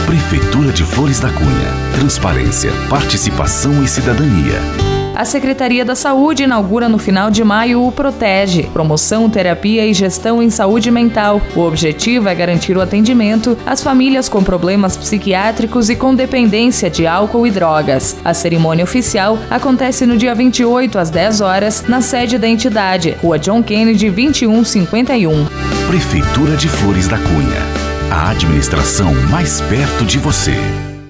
Prefeitura de Flores da Cunha. Transparência, participação e cidadania. A Secretaria da Saúde inaugura no final de maio o Protege, promoção, terapia e gestão em saúde mental. O objetivo é garantir o atendimento às famílias com problemas psiquiátricos e com dependência de álcool e drogas. A cerimônia oficial acontece no dia 28, às 10 horas, na sede da entidade, Rua John Kennedy, 2151. Prefeitura de Flores da Cunha. A administração mais perto de você.